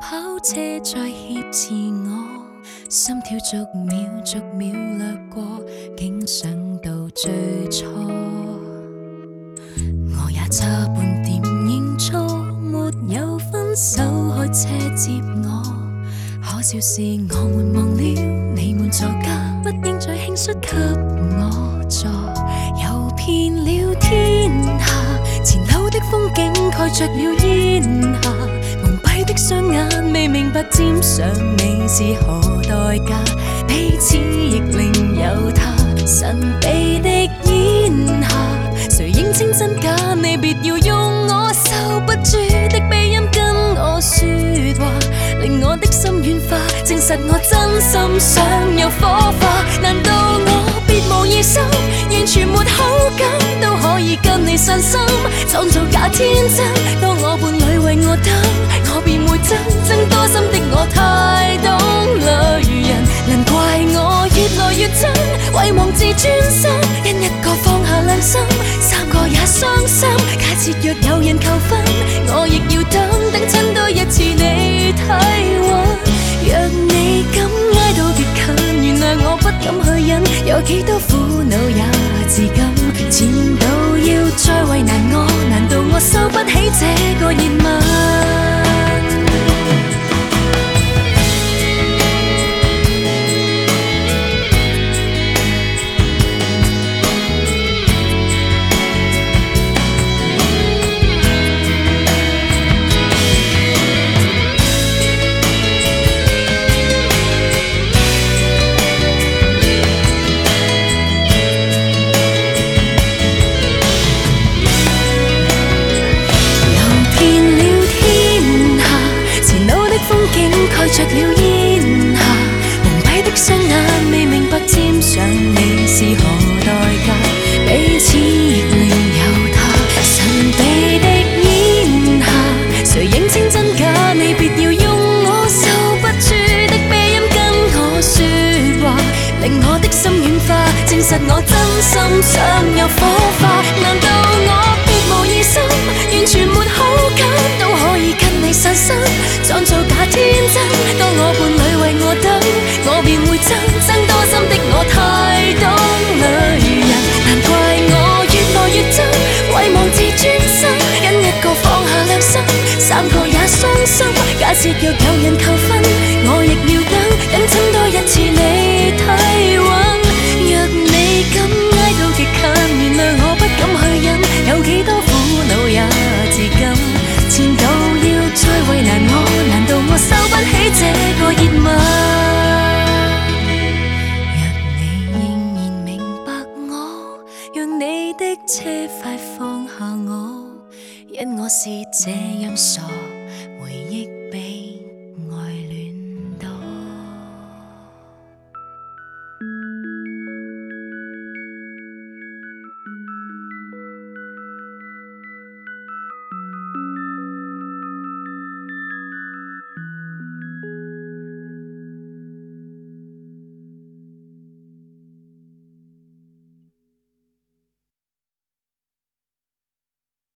跑車在挾持我，心跳逐秒逐秒掠過，竟想到最初。我也差半點認錯，沒有分手開車接我。可笑是我們忘了你們座駕，不應再輕率給我坐。遊遍了天下，前路的風景蓋着了煙霞，蒙蔽的雙眼未明白沾上你是何代價，彼此亦另有他神秘的煙霞。誰認清真假？你別要用我收不住的鼻音跟我說話，令我的心軟化，證實我真心想有火花。難道我別無異心，完全沒好感，都可以跟你散心，創造假天真？當我伴侶為我等，我便會憎多心的我太懂女人。難怪我越來越憎，遺忘自尊心，因一個放下良心，三個也傷心。假設若有人求婚，我亦要等親多一次你體溫。若你敢挨到極近，原諒我不敢去忍，有幾多苦惱也自禁。前度要再為難我，難道我收不起這個熱吻？蓋着了煙霞，蒙蔽的雙眼未明白沾上你是何代價，彼此亦另有他神秘的煙霞。誰認清真假？你別要用我受不住的鼻音跟我說話，令我的心軟化，證實我真心想有火花。難道我別無異心，完全沒好感，都可以跟你散心，創造假天真？當我伴侶為我等，我便會憎多心的我太懂女人。難怪我越來越憎，遺忘自尊心，因一個放下良心，三個也傷心。假設若有人求婚，我亦要等親多一次你體溫。若你敢挨到極近，原諒我不敢去忍，有幾多苦惱也自禁。前度要再為難我，難道我收不起這個熱吻？若你仍然明白我，讓你的車快放下我，因我是這樣傻。